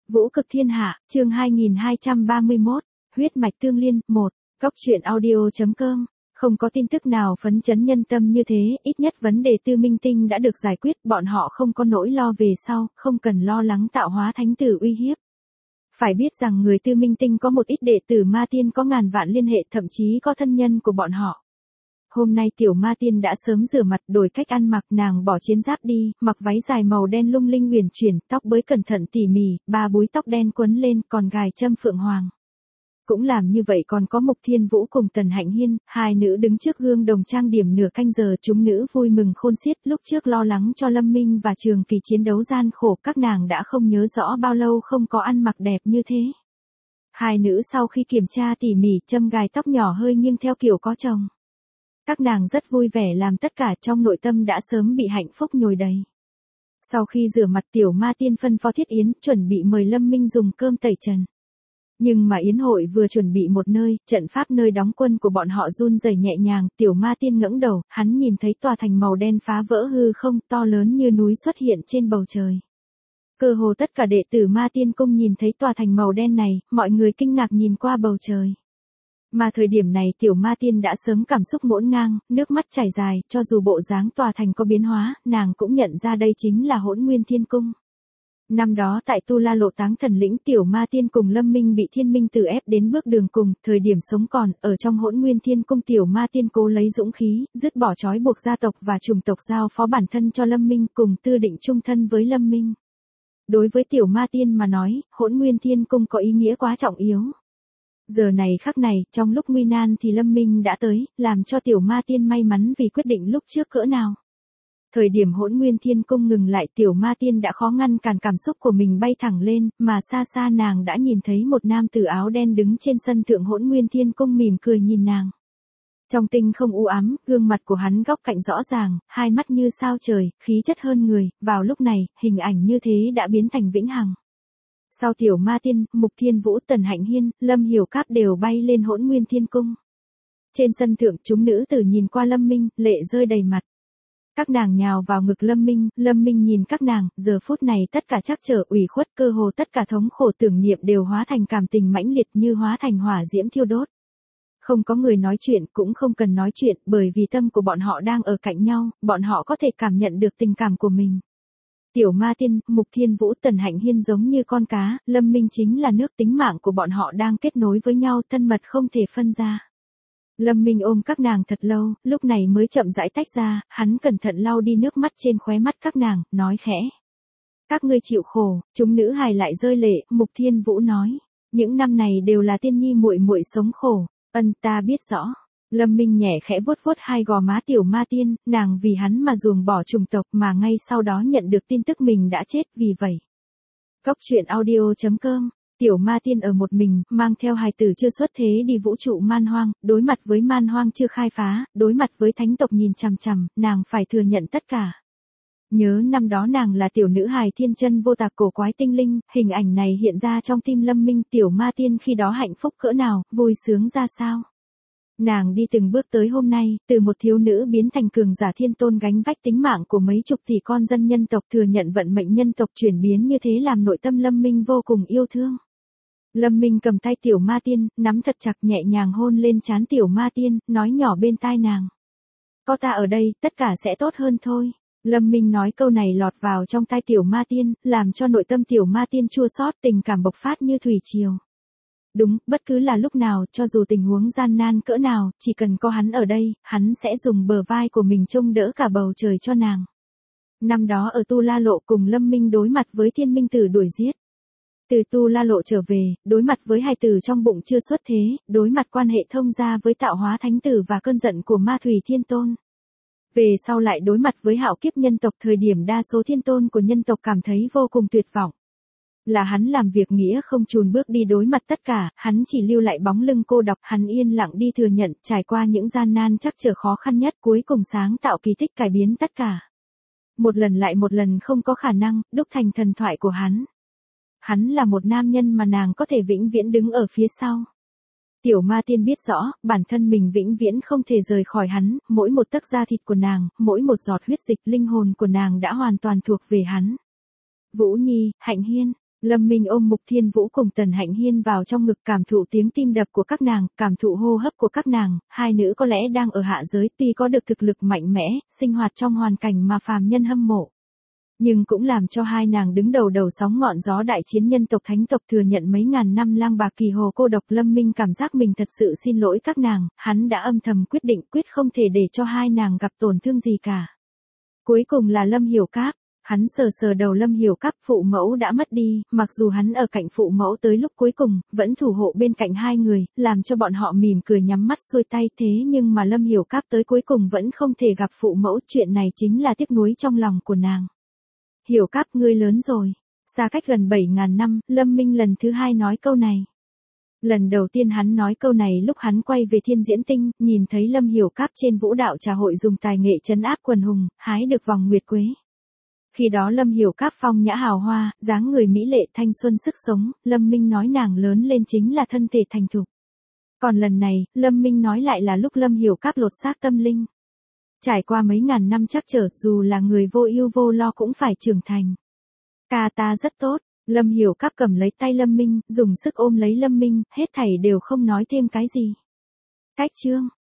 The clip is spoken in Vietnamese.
Vũ cực thiên hạ, chương 2231, huyết mạch tương liên, 1, góc truyện audio.com. Không có tin tức nào phấn chấn nhân tâm như thế, ít nhất vấn đề Tư Minh Tinh đã được giải quyết, bọn họ không có nỗi lo về sau, không cần lo lắng tạo hóa thánh tử uy hiếp. Phải biết rằng người Tư Minh Tinh có một ít đệ tử ma tiên có ngàn vạn liên hệ, thậm chí có thân nhân của bọn họ. Hôm nay tiểu ma tiên đã sớm rửa mặt, đổi cách ăn mặc, nàng bỏ chiến giáp đi, mặc váy dài màu đen lung linh uyển chuyển, tóc bới cẩn thận tỉ mỉ, ba búi tóc đen quấn lên, còn gài châm phượng hoàng. Cũng làm như vậy còn có Mục Thiên Vũ cùng Tần Hạnh Hiên, hai nữ đứng trước gương đồng trang điểm nửa canh giờ, chúng nữ vui mừng khôn xiết, lúc trước lo lắng cho Lâm Minh và Trường Kỳ chiến đấu gian khổ, các nàng đã không nhớ rõ bao lâu không có ăn mặc đẹp như thế. Hai nữ sau khi kiểm tra tỉ mỉ, châm gài tóc nhỏ hơi nghiêng theo kiểu có chồng. Các nàng rất vui vẻ làm tất cả, trong nội tâm đã sớm bị hạnh phúc nhồi đầy. Sau khi rửa mặt, tiểu ma tiên phân phó Thiết Yến chuẩn bị mời Lâm Minh dùng cơm tẩy trần. Nhưng mà yến hội vừa chuẩn bị một nơi, trận pháp nơi đóng quân của bọn họ run rẩy nhẹ nhàng, tiểu ma tiên ngẩng đầu, hắn nhìn thấy tòa thành màu đen phá vỡ hư không, to lớn như núi xuất hiện trên bầu trời. Cơ hồ tất cả đệ tử ma tiên cung nhìn thấy tòa thành màu đen này, mọi người kinh ngạc nhìn qua bầu trời. Mà thời điểm này tiểu ma tiên đã sớm cảm xúc ngổn ngang, nước mắt chảy dài, cho dù bộ dáng tòa thành có biến hóa, nàng cũng nhận ra đây chính là Hỗn Nguyên Thiên Cung. Năm đó tại Tu La Lộ Táng Thần Lĩnh, tiểu ma tiên cùng Lâm Minh bị Thiên Minh Tử ép đến bước đường cùng, thời điểm sống còn, ở trong Hỗn Nguyên Thiên Cung tiểu ma tiên cố lấy dũng khí, dứt bỏ trói buộc gia tộc và chủng tộc, giao phó bản thân cho Lâm Minh, cùng tư định chung thân với Lâm Minh. Đối với tiểu ma tiên mà nói, Hỗn Nguyên Thiên Cung có ý nghĩa quá trọng yếu. Giờ này khắc này, trong lúc nguy nan thì Lâm Minh đã tới, làm cho tiểu ma tiên may mắn vì quyết định lúc trước cỡ nào. Thời điểm Hỗn Nguyên Thiên Cung ngừng lại, tiểu ma tiên đã khó ngăn cản cảm xúc của mình bay thẳng lên, mà xa xa nàng đã nhìn thấy một nam tử áo đen đứng trên sân thượng Hỗn Nguyên Thiên Cung mỉm cười nhìn nàng. Trong tinh không u ám, gương mặt của hắn góc cạnh rõ ràng, hai mắt như sao trời, khí chất hơn người, vào lúc này, hình ảnh như thế đã biến thành vĩnh hằng. Sau tiểu ma tiên, Mục Thiên Vũ, Tần Hạnh Hiên, Lâm Hiểu Cáp đều bay lên Hỗn Nguyên Thiên Cung. Trên sân thượng, chúng nữ tử nhìn qua Lâm Minh, lệ rơi đầy mặt. Các nàng nhào vào ngực Lâm Minh nhìn các nàng, giờ phút này tất cả trắc trở, ủy khuất, cơ hồ tất cả thống khổ tưởng niệm đều hóa thành cảm tình mãnh liệt, như hóa thành hỏa diễm thiêu đốt. Không có người nói chuyện, cũng không cần nói chuyện, bởi vì tâm của bọn họ đang ở cạnh nhau, bọn họ có thể cảm nhận được tình cảm của mình. Tiểu ma tiên, Mục Thiên Vũ, Tần Hạnh Hiên giống như con cá, Lâm Minh chính là nước, tính mạng của bọn họ đang kết nối với nhau, thân mật không thể phân ra. Lâm Minh ôm các nàng thật lâu, lúc này mới chậm rãi tách ra, hắn cẩn thận lau đi nước mắt trên khóe mắt các nàng, nói khẽ. Các ngươi chịu khổ, chúng nữ hài lại rơi lệ, Mục Thiên Vũ nói. Những năm này đều là tiên nhi muội muội sống khổ, ta biết rõ. Lâm Minh nhẹ khẽ vuốt vuốt hai gò má tiểu ma tiên, nàng vì hắn mà ruồng bỏ chủng tộc, mà ngay sau đó nhận được tin tức mình đã chết, vì vậy. Góc truyện audio.com. Tiểu ma tiên ở một mình, mang theo hài tử chưa xuất thế đi vũ trụ man hoang, đối mặt với man hoang chưa khai phá, đối mặt với thánh tộc nhìn chằm chằm, nàng phải thừa nhận tất cả. Nhớ năm đó nàng là tiểu nữ hài thiên chân vô tạp cổ quái tinh linh, hình ảnh này hiện ra trong tim Lâm Minh, tiểu ma tiên khi đó hạnh phúc cỡ nào, vui sướng ra sao. Nàng đi từng bước tới hôm nay, từ một thiếu nữ biến thành cường giả thiên tôn gánh vách tính mạng của mấy chục tỷ con dân nhân tộc, thừa nhận vận mệnh nhân tộc chuyển biến như thế làm nội tâm Lâm Minh vô cùng yêu thương. Lâm Minh cầm tay tiểu ma tiên, nắm thật chặt, nhẹ nhàng hôn lên trán tiểu ma tiên, nói nhỏ bên tai nàng. Có ta ở đây, tất cả sẽ tốt hơn thôi. Lâm Minh nói câu này lọt vào trong tai tiểu ma tiên, làm cho nội tâm tiểu ma tiên chua xót, tình cảm bộc phát như thủy triều. Đúng, bất cứ là lúc nào, cho dù tình huống gian nan cỡ nào, chỉ cần có hắn ở đây, hắn sẽ dùng bờ vai của mình trông đỡ cả bầu trời cho nàng. Năm đó ở Tu La Lộ cùng Lâm Minh đối mặt với Thiên Minh Tử đuổi giết. Từ Tu La Lộ trở về, đối mặt với hài tử trong bụng chưa xuất thế, đối mặt quan hệ thông gia với tạo hóa thánh tử và cơn giận của ma thủy thiên tôn. Về sau lại đối mặt với hạo kiếp nhân tộc, thời điểm đa số thiên tôn của nhân tộc cảm thấy vô cùng tuyệt vọng. Là hắn làm việc nghĩa không chùn bước đi đối mặt tất cả, hắn chỉ lưu lại bóng lưng cô độc, hắn yên lặng đi thừa nhận, trải qua những gian nan trắc trở khó khăn nhất, cuối cùng sáng tạo kỳ tích cải biến tất cả. Một lần lại một lần không có khả năng, đúc thành thần thoại của hắn. Hắn là một nam nhân mà nàng có thể vĩnh viễn đứng ở phía sau. Tiểu ma tiên biết rõ, bản thân mình vĩnh viễn không thể rời khỏi hắn, mỗi một tấc da thịt của nàng, mỗi một giọt huyết dịch, linh hồn của nàng đã hoàn toàn thuộc về hắn. Vũ Nhi, Hạnh Hiên, Lâm Minh ôm Mục Thiên Vũ cùng Tần Hạnh Hiên vào trong ngực, cảm thụ tiếng tim đập của các nàng, cảm thụ hô hấp của các nàng, hai nữ có lẽ đang ở hạ giới, tuy có được thực lực mạnh mẽ, sinh hoạt trong hoàn cảnh mà phàm nhân hâm mộ. Nhưng cũng làm cho hai nàng đứng đầu đầu sóng ngọn gió đại chiến nhân tộc thánh tộc, thừa nhận mấy ngàn năm lang bạc kỳ hồ cô độc. Lâm Minh cảm giác mình thật sự xin lỗi các nàng, hắn đã âm thầm quyết định quyết không thể để cho hai nàng gặp tổn thương gì cả. Cuối cùng là Lâm Hiểu Cáp. Hắn sờ sờ đầu Lâm Hiểu Cáp, phụ mẫu đã mất đi, mặc dù hắn ở cạnh phụ mẫu tới lúc cuối cùng, vẫn thủ hộ bên cạnh hai người, làm cho bọn họ mỉm cười nhắm mắt xuôi tay, thế nhưng mà Lâm Hiểu Cáp tới cuối cùng vẫn không thể gặp phụ mẫu, chuyện này chính là tiếc nuối trong lòng của nàng. Hiểu Cáp, ngươi lớn rồi. Xa cách gần 7.000 năm, Lâm Minh lần thứ hai nói câu này. Lần đầu tiên hắn nói câu này lúc hắn quay về Thiên Diễn Tinh, nhìn thấy Lâm Hiểu Cáp trên vũ đạo trà hội dùng tài nghệ trấn áp quần hùng, hái được vòng nguyệt quế. Khi đó Lâm Hiểu Cáp phong nhã hào hoa, dáng người mỹ lệ thanh xuân sức sống, Lâm Minh nói nàng lớn lên chính là thân thể thành thục. Còn lần này, Lâm Minh nói lại là lúc Lâm Hiểu Cáp lột xác tâm linh. Trải qua mấy ngàn năm trắc trở, dù là người vô ưu vô lo cũng phải trưởng thành. Ca ta rất tốt. Lâm Hiểu Cáp cầm lấy tay Lâm Minh, dùng sức ôm lấy Lâm Minh, hết thảy đều không nói thêm cái gì. Cách chương